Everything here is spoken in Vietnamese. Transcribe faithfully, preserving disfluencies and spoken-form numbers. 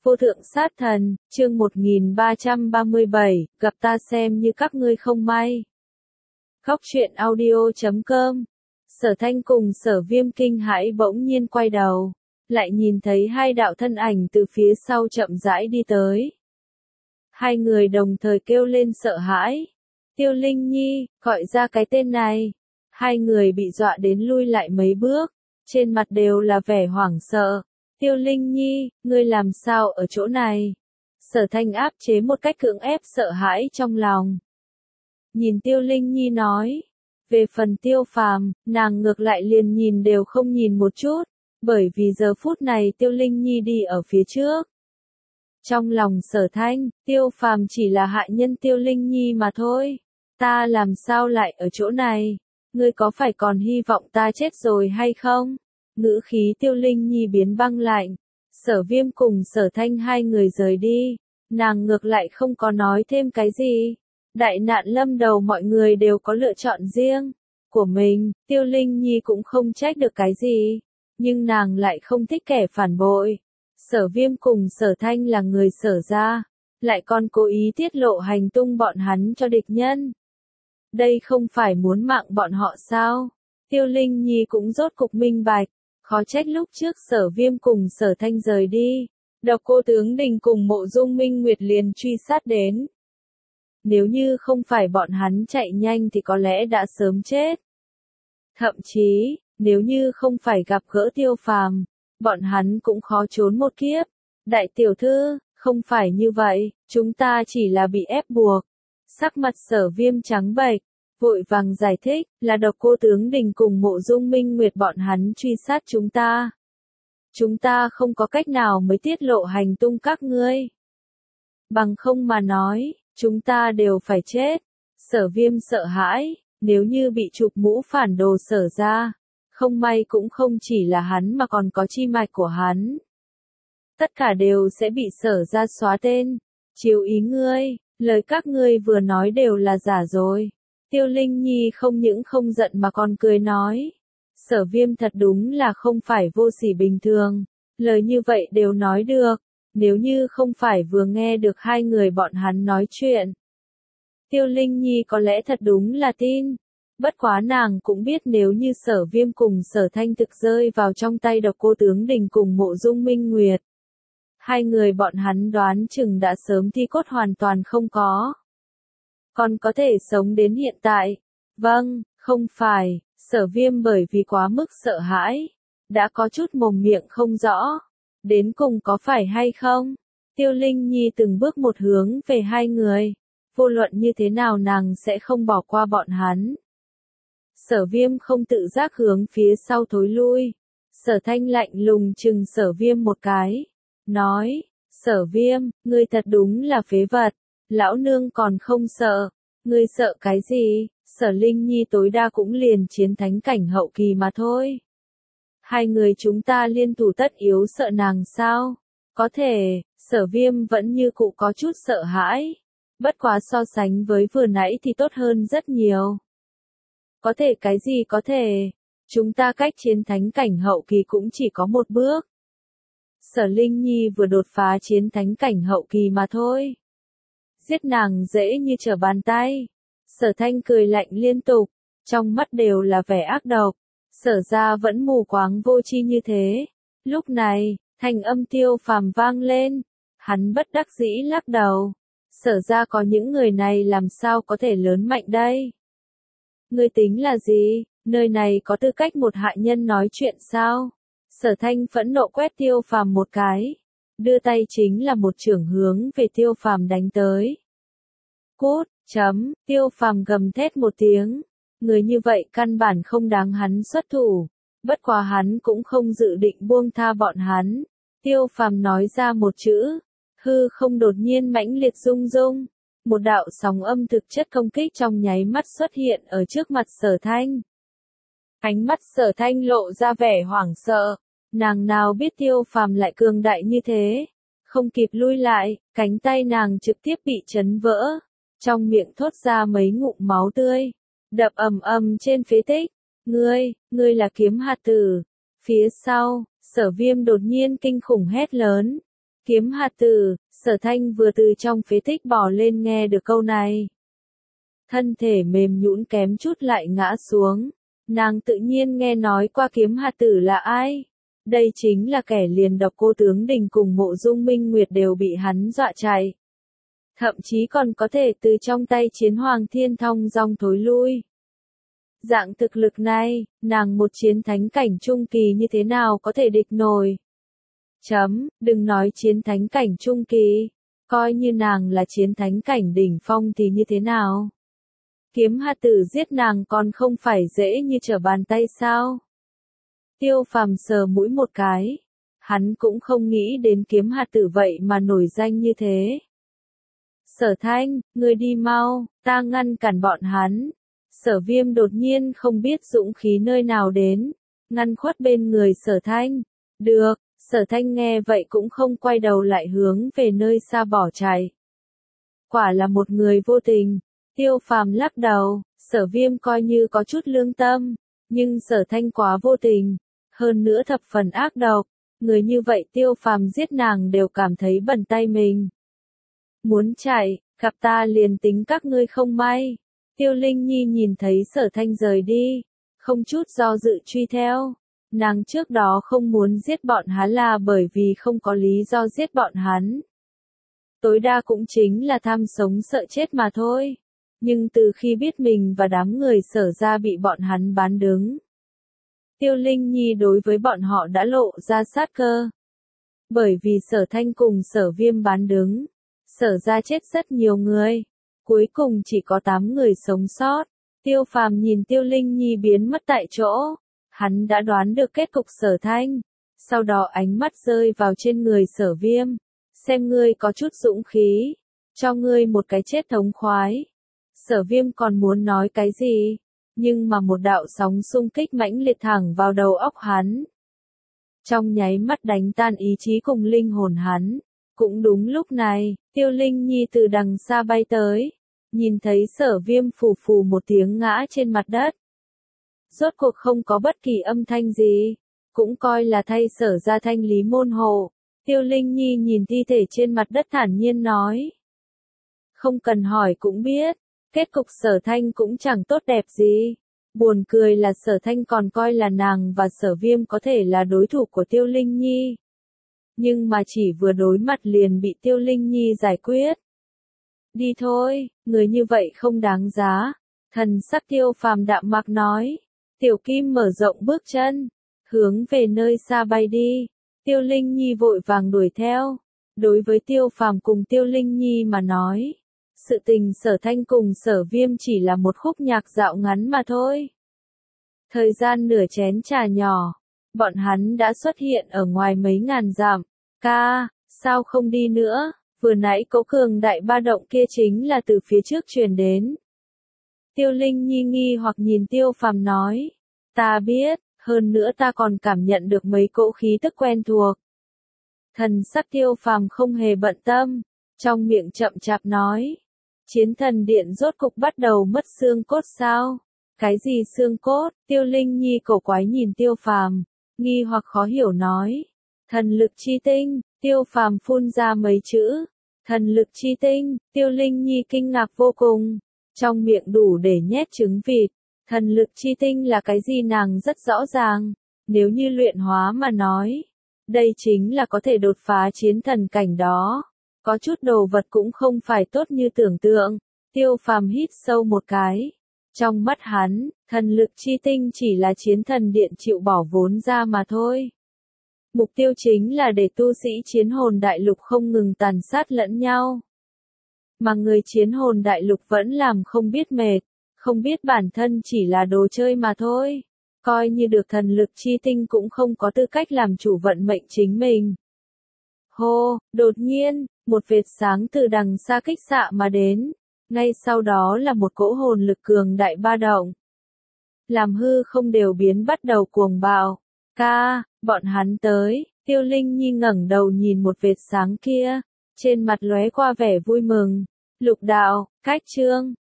Vô thượng sát thần, chương một nghìn ba trăm ba mươi bảy, gặp ta xem như các ngươi không may. Khóc chuyện audio chấm com. Sở Thanh cùng Sở Viêm kinh hãi bỗng nhiên quay đầu, lại nhìn thấy hai đạo thân ảnh từ phía sau chậm rãi đi tới. Hai người đồng thời kêu lên sợ hãi. Tiêu Linh Nhi, gọi ra cái tên này. Hai người bị dọa đến lui lại mấy bước, trên mặt đều là vẻ hoảng sợ. Tiêu Linh Nhi, ngươi làm sao ở chỗ này? Sở Thanh áp chế một cách cưỡng ép sợ hãi trong lòng. Nhìn Tiêu Linh Nhi nói. Về phần Tiêu Phàm, nàng ngược lại liền nhìn đều không nhìn một chút, bởi vì giờ phút này Tiêu Linh Nhi đi ở phía trước. Trong lòng Sở Thanh, Tiêu Phàm chỉ là hạ nhân Tiêu Linh Nhi mà thôi. Ta làm sao lại ở chỗ này? Ngươi có phải còn hy vọng ta chết rồi hay không? Ngữ khí Tiêu Linh Nhi biến băng lạnh. Sở Viêm cùng Sở Thanh hai người rời đi, nàng ngược lại không có nói thêm cái gì. Đại nạn lâm đầu mọi người đều có lựa chọn riêng của mình, Tiêu Linh Nhi cũng không trách được cái gì, nhưng nàng lại không thích kẻ phản bội. Sở Viêm cùng Sở Thanh là người Sở gia, lại còn cố ý tiết lộ hành tung bọn hắn cho địch nhân. Đây không phải muốn mạng bọn họ sao? Tiêu Linh Nhi cũng rốt cục minh bạch, khó trách lúc trước Sở Viêm cùng Sở Thanh rời đi, Độc Cô Tướng Đình cùng Mộ Dung Minh Nguyệt liền truy sát đến. Nếu như không phải bọn hắn chạy nhanh thì có lẽ đã sớm chết. Thậm chí, nếu như không phải gặp gỡ Tiêu Phàm, bọn hắn cũng khó trốn một kiếp. Đại tiểu thư, không phải như vậy, chúng ta chỉ là bị ép buộc. Sắc mặt Sở Viêm trắng bệch, vội vàng giải thích, là Độc Cô Tướng Đình cùng Mộ Dung Minh Nguyệt bọn hắn truy sát chúng ta. Chúng ta không có cách nào mới tiết lộ hành tung các ngươi. Bằng không mà nói, chúng ta đều phải chết. Sở Viêm sợ hãi, nếu như bị chụp mũ phản đồ Sở ra, không may cũng không chỉ là hắn mà còn có chi mạch của hắn. Tất cả đều sẽ bị Sở ra xóa tên. Chiếu ý ngươi, lời các ngươi vừa nói đều là giả rồi. Tiêu Linh Nhi không những không giận mà còn cười nói. Sở Viêm thật đúng là không phải vô sỉ bình thường. Lời như vậy đều nói được. Nếu như không phải vừa nghe được hai người bọn hắn nói chuyện. Tiêu Linh Nhi có lẽ thật đúng là tin. Bất quá nàng cũng biết nếu như Sở Viêm cùng Sở Thanh thực rơi vào trong tay Độc Cô Tướng Đình cùng Mộ Dung Minh Nguyệt. Hai người bọn hắn đoán chừng đã sớm thi cốt hoàn toàn không có. Còn có thể sống đến hiện tại. Vâng, không phải, Sở Viêm bởi vì quá mức sợ hãi, đã có chút mồm miệng không rõ. Đến cùng có phải hay không? Tiêu Linh Nhi từng bước một hướng về hai người. Vô luận như thế nào nàng sẽ không bỏ qua bọn hắn. Sở Viêm không tự giác hướng phía sau thối lui. Sở Thanh lạnh lùng chừng Sở Viêm một cái. Nói, Sở Viêm, ngươi thật đúng là phế vật. Lão nương còn không sợ. Ngươi sợ cái gì? Sở Linh Nhi tối đa cũng liền chiến thánh cảnh hậu kỳ mà thôi. Hai người chúng ta liên thủ tất yếu sợ nàng sao? Có thể, Sở Viêm vẫn như cũ có chút sợ hãi. Bất quá so sánh với vừa nãy thì tốt hơn rất nhiều. Có thể cái gì có thể? Chúng ta cách chiến thánh cảnh hậu kỳ cũng chỉ có một bước. Sở Linh Nhi vừa đột phá chiến thánh cảnh hậu kỳ mà thôi. Giết nàng dễ như trở bàn tay. Sở Thanh cười lạnh liên tục, trong mắt đều là vẻ ác độc. Sở ra vẫn mù quáng vô tri như thế. Lúc này, thanh âm Tiêu Phàm vang lên. Hắn bất đắc dĩ lắc đầu. Sở ra có những người này làm sao có thể lớn mạnh đây? Ngươi tính là gì? Nơi này có tư cách một hạ nhân nói chuyện sao? Sở Thanh phẫn nộ quét Tiêu Phàm một cái. Đưa tay chính là một chưởng hướng về Tiêu Phàm đánh tới. Cút, chấm, Tiêu Phàm gầm thét một tiếng. Người như vậy căn bản không đáng hắn xuất thủ. Bất quá hắn cũng không dự định buông tha bọn hắn. Tiêu Phàm nói ra một chữ. Hư không đột nhiên mãnh liệt rung rung. Một đạo sóng âm thực chất công kích trong nháy mắt xuất hiện ở trước mặt Sở Thanh. Ánh mắt Sở Thanh lộ ra vẻ hoảng sợ. Nàng nào biết Tiêu Phàm lại cường đại như thế. Không kịp lui lại, cánh tay nàng trực tiếp bị chấn vỡ. Trong miệng thốt ra mấy ngụm máu tươi. Đập ầm ầm trên phế tích. Ngươi, ngươi là Kiếm Hạt Tử. Phía sau, Sở Viêm đột nhiên kinh khủng hét lớn. Kiếm hạt tử, Sở Thanh vừa từ trong phế tích bò lên nghe được câu này. Thân thể mềm nhũn kém chút lại ngã xuống. Nàng tự nhiên nghe nói qua kiếm hạt tử là ai. Đây chính là kẻ liền độc Cô Tướng Đình cùng Mộ Dung Minh Nguyệt đều bị hắn dọa chạy. Thậm chí còn có thể từ trong tay Chiến Hoàng Thiên Thong dong thối lui. Dạng thực lực này, nàng một chiến thánh cảnh trung kỳ như thế nào có thể địch nổi. Chấm, đừng nói chiến thánh cảnh trung kỳ, coi như nàng là chiến thánh cảnh đỉnh phong thì như thế nào. Kiếm hạt tử giết nàng còn không phải dễ như trở bàn tay sao. Tiêu Phàm sờ mũi một cái, hắn cũng không nghĩ đến kiếm hạt tử vậy mà nổi danh như thế. Sở Thanh, ngươi đi mau, ta ngăn cản bọn hắn. Sở Viêm đột nhiên không biết dũng khí nơi nào đến, ngăn khuất bên người Sở Thanh. Được, Sở Thanh nghe vậy cũng không quay đầu lại hướng về nơi xa bỏ chạy. Quả là một người vô tình. Tiêu Phàm lắc đầu, Sở Viêm coi như có chút lương tâm, nhưng Sở Thanh quá vô tình, hơn nữa thập phần ác độc, người như vậy Tiêu Phàm giết nàng đều cảm thấy bẩn tay mình. Muốn chạy, gặp ta liền tính các ngươi không may. Tiêu Linh Nhi nhìn thấy Sở Thanh rời đi, không chút do dự truy theo. Nàng trước đó không muốn giết bọn hắn là bởi vì không có lý do giết bọn hắn. Tối đa cũng chính là tham sống sợ chết mà thôi. Nhưng từ khi biết mình và đám người Sở ra bị bọn hắn bán đứng, Tiêu Linh Nhi đối với bọn họ đã lộ ra sát cơ. Bởi vì Sở Thanh cùng Sở Viêm bán đứng, Sở ra chết rất nhiều người, cuối cùng chỉ có tám người sống sót. Tiêu Phàm nhìn Tiêu Linh Nhi biến mất tại chỗ, hắn đã đoán được kết cục Sở Thanh, sau đó ánh mắt rơi vào trên người Sở Viêm, xem ngươi có chút dũng khí, cho ngươi một cái chết thống khoái. Sở Viêm còn muốn nói cái gì, nhưng mà một đạo sóng xung kích mãnh liệt thẳng vào đầu óc hắn. Trong nháy mắt đánh tan ý chí cùng linh hồn hắn. Cũng đúng lúc này, Tiêu Linh Nhi từ đằng xa bay tới, nhìn thấy Sở Viêm phù phù một tiếng ngã trên mặt đất. Rốt cuộc không có bất kỳ âm thanh gì, cũng coi là thay Sở ra thanh lý môn hộ. Tiêu Linh Nhi nhìn thi thể trên mặt đất thản nhiên nói. Không cần hỏi cũng biết, kết cục Sở Thanh cũng chẳng tốt đẹp gì. Buồn cười là Sở Thanh còn coi là nàng và Sở Viêm có thể là đối thủ của Tiêu Linh Nhi. Nhưng mà chỉ vừa đối mặt liền bị Tiêu Linh Nhi giải quyết. Đi thôi, người như vậy không đáng giá. Thần sắc Tiêu Phàm đạm mạc nói. Tiểu Kim mở rộng bước chân, hướng về nơi xa bay đi. Tiêu Linh Nhi vội vàng đuổi theo. Đối với Tiêu Phàm cùng Tiêu Linh Nhi mà nói, sự tình Sở Thanh cùng Sở Viêm chỉ là một khúc nhạc dạo ngắn mà thôi. Thời gian nửa chén trà nhỏ, bọn hắn đã xuất hiện ở ngoài mấy ngàn dặm. Ca, sao không đi nữa, vừa nãy cỗ cường đại ba động kia chính là từ phía trước truyền đến. Tiêu Linh Nhi nghi hoặc nhìn Tiêu Phàm nói, ta biết, hơn nữa ta còn cảm nhận được mấy cỗ khí tức quen thuộc. Thần sắc Tiêu Phàm không hề bận tâm, trong miệng chậm chạp nói, Chiến Thần Điện rốt cục bắt đầu mất xương cốt sao? Cái gì xương cốt? Tiêu Linh Nhi cổ quái nhìn Tiêu Phàm, nghi hoặc khó hiểu nói. Thần lực chi tinh. Tiêu Phàm phun ra mấy chữ. Thần lực chi tinh. Tiêu Linh Nhi kinh ngạc vô cùng, trong miệng đủ để nhét trứng vịt. Thần lực chi tinh là cái gì nàng rất rõ ràng, nếu như luyện hóa mà nói, đây chính là có thể đột phá chiến thần cảnh đó. Có chút đồ vật cũng không phải tốt như tưởng tượng. Tiêu Phàm hít sâu một cái. Trong mắt hắn, thần lực chi tinh chỉ là chiến thần điện chịu bỏ vốn ra mà thôi. Mục tiêu chính là để tu sĩ chiến hồn đại lục không ngừng tàn sát lẫn nhau. Mà người chiến hồn đại lục vẫn làm không biết mệt, không biết bản thân chỉ là đồ chơi mà thôi. Coi như được thần lực chi tinh cũng không có tư cách làm chủ vận mệnh chính mình. Hô, đột nhiên, một vệt sáng từ đằng xa kích xạ mà đến. Ngay sau đó là một cỗ hồn lực cường đại ba động. Làm hư không đều biến bắt đầu cuồng bạo. Ca, bọn hắn tới. Tiêu Linh Nhi ngẩng đầu nhìn một vệt sáng kia, trên mặt lóe qua vẻ vui mừng. Lục đạo, cách chương,